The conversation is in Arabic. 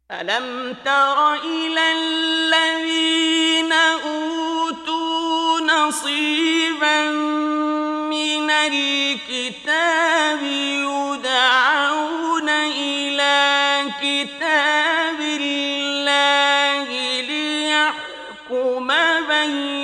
ألم تر إلى الذين أوتوا نصيبا من الكتاب يدعون إلى كتاب الله ليحكم بينهم